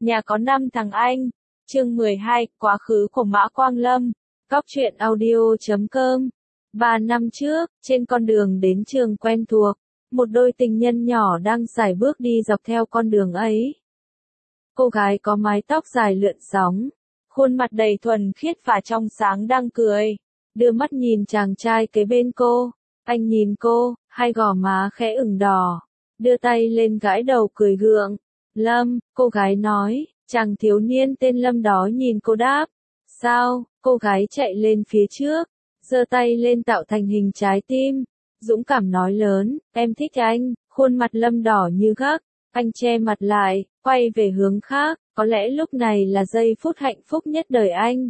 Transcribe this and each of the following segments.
Nhà có 5 thằng anh. Chương 12, quá khứ của Mã Quang Lâm. Cóc truyện audio.com. 3 năm trước, trên con đường đến trường quen thuộc, một đôi tình nhân nhỏ đang sải bước đi dọc theo con đường ấy. Cô gái có mái tóc dài lượn sóng, khuôn mặt đầy thuần khiết và trong sáng đang cười, đưa mắt nhìn chàng trai kế bên cô. Anh nhìn cô, hai gò má khẽ ửng đỏ, đưa tay lên gãi đầu cười gượng. Lâm, cô gái nói. Chàng thiếu niên tên Lâm đó nhìn cô đáp. Sao? Cô gái chạy lên phía trước, giơ tay lên tạo thành hình trái tim, dũng cảm nói lớn, em thích anh. Khuôn mặt Lâm đỏ như gấc, anh che mặt lại, quay về hướng khác, có lẽ lúc này là giây phút hạnh phúc nhất đời anh.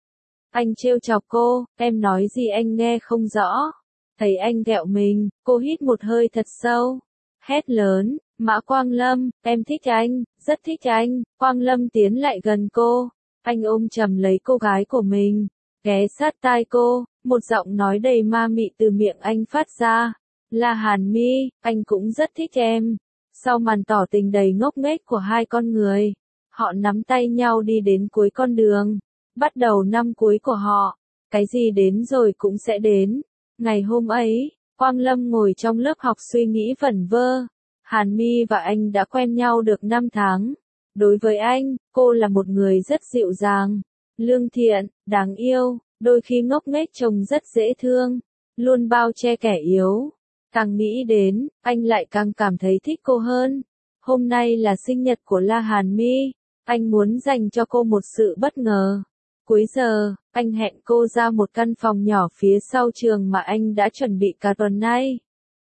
Anh trêu chọc cô, em nói gì anh nghe không rõ. Thấy anh ghẹo mình, cô hít một hơi thật sâu, hét lớn, Mã Quang Lâm, em thích anh, rất thích anh. Quang Lâm tiến lại gần cô, anh ôm chầm lấy cô gái của mình, ghé sát tai cô, một giọng nói đầy ma mị từ miệng anh phát ra, là Hàn Mi, anh cũng rất thích em. Sau màn tỏ tình đầy ngốc nghếch của hai con người, họ nắm tay nhau đi đến cuối con đường, bắt đầu năm cuối của họ, cái gì đến rồi cũng sẽ đến. Ngày hôm ấy, Quang Lâm ngồi trong lớp học suy nghĩ vẩn vơ. Hàn Mi và anh đã quen nhau được 5 tháng. Đối với anh, cô là một người rất dịu dàng, lương thiện, đáng yêu, đôi khi ngốc nghếch trông rất dễ thương, luôn bao che kẻ yếu. Càng nghĩ đến, anh lại càng cảm thấy thích cô hơn. Hôm nay là sinh nhật của La Hàn Mi, anh muốn dành cho cô một sự bất ngờ. Cuối giờ, anh hẹn cô ra một căn phòng nhỏ phía sau trường mà anh đã chuẩn bị cả tuần nay.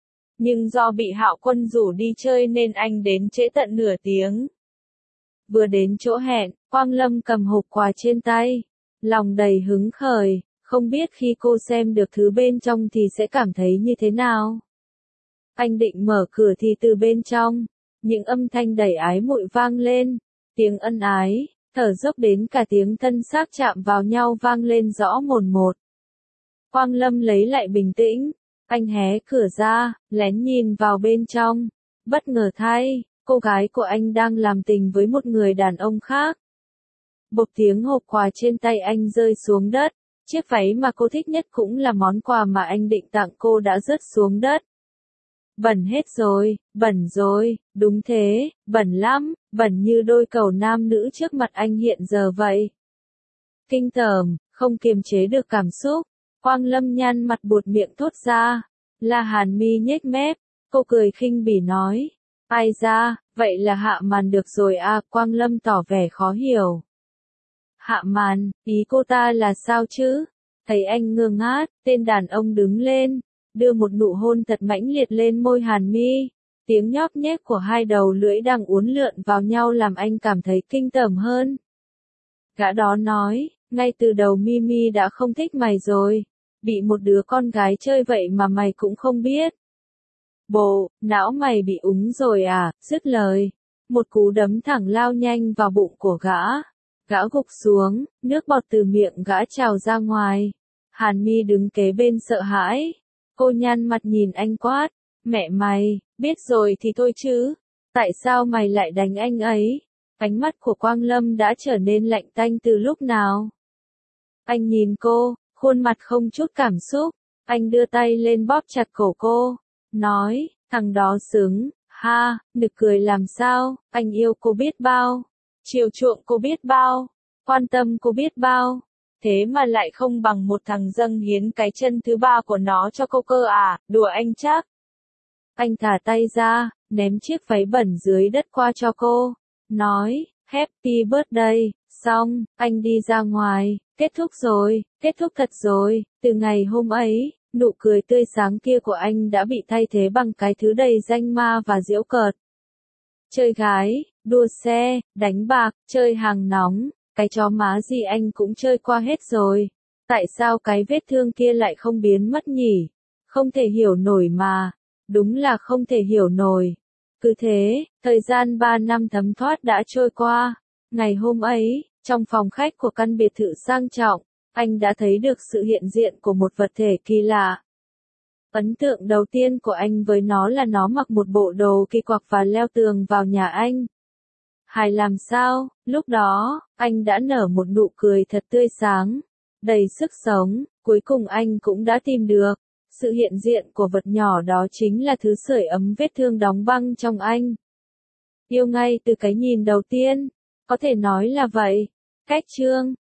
Nhưng do bị Hạo Quân rủ đi chơi nên anh đến trễ tận nửa tiếng. Vừa đến chỗ hẹn, Quang Lâm cầm hộp quà trên tay, lòng đầy hứng khởi, không biết khi cô xem được thứ bên trong thì sẽ cảm thấy như thế nào. Anh định mở cửa thì từ bên trong, những âm thanh đầy ái muội vang lên, tiếng ân ái, thở dốc đến cả tiếng thân xác chạm vào nhau vang lên rõ mồn một. Quang Lâm lấy lại bình tĩnh, anh hé cửa ra, lén nhìn vào bên trong, bất ngờ thay, cô gái của anh đang làm tình với một người đàn ông khác. Bộp tiếng hộp quà trên tay anh rơi xuống đất, chiếc váy mà cô thích nhất cũng là món quà mà anh định tặng cô đã rớt xuống đất. Bẩn hết rồi, đúng thế, bẩn lắm, bẩn như đôi cầu nam nữ trước mặt anh hiện giờ vậy. Kinh tởm, không kiềm chế được cảm xúc, Quang Lâm nhăn mặt buột miệng thốt ra. La Hàn Mi nhếch mép, cô cười khinh bỉ nói, ai da, vậy là hạ màn được rồi à. Quang Lâm tỏ vẻ khó hiểu. Hạ màn, ý cô ta là sao chứ? Thấy anh ngơ ngác, tên đàn ông đứng lên, đưa một nụ hôn thật mãnh liệt lên môi Hàn Mi. Tiếng nhóp nhép của hai đầu lưỡi đang uốn lượn vào nhau làm anh cảm thấy kinh tởm hơn. Gã đó nói, ngay từ đầu Mimi đã không thích mày rồi, bị một đứa con gái chơi vậy mà mày cũng không biết. Bộ, não mày bị úng rồi à. Dứt lời, một cú đấm thẳng lao nhanh vào bụng của gã. Gã gục xuống, nước bọt từ miệng gã trào ra ngoài. Hàn Mi đứng kế bên sợ hãi. Cô nhăn mặt nhìn anh quát, mẹ mày, biết rồi thì thôi chứ, tại sao mày lại đánh anh ấy? Ánh mắt của Quang Lâm đã trở nên lạnh tanh từ lúc nào? Anh nhìn cô, khuôn mặt không chút cảm xúc, anh đưa tay lên bóp chặt cổ cô, nói, thằng đó xứng, ha, nực cười làm sao, anh yêu cô biết bao, chiều chuộng cô biết bao, quan tâm cô biết bao, thế mà lại không bằng một thằng dâng hiến cái chân thứ ba của nó cho cô cơ à, đùa anh chắc. Anh thả tay ra, ném chiếc váy bẩn dưới đất qua cho cô, nói, Happy birthday, xong, anh đi ra ngoài, kết thúc thật rồi. Từ ngày hôm ấy, nụ cười tươi sáng kia của anh đã bị thay thế bằng cái thứ đầy danh ma và giễu cợt. Chơi gái, đua xe, đánh bạc, chơi hàng nóng, cái chó má gì anh cũng chơi qua hết rồi. Tại sao cái vết thương kia lại không biến mất nhỉ? Không thể hiểu nổi mà. Đúng là không thể hiểu nổi. Cứ thế, thời gian 3 năm thấm thoát đã trôi qua. Ngày hôm ấy, trong phòng khách của căn biệt thự sang trọng, anh đã thấy được sự hiện diện của một vật thể kỳ lạ. Ấn tượng đầu tiên của anh với nó là nó mặc một bộ đồ kỳ quặc và leo tường vào nhà anh. Hài làm sao? Lúc đó, anh đã nở một nụ cười thật tươi sáng, đầy sức sống, cuối cùng anh cũng đã tìm được. Sự hiện diện của vật nhỏ đó chính là thứ sưởi ấm vết thương đóng băng trong anh. Yêu ngay từ cái nhìn đầu tiên, có thể nói là vậy. Cách chương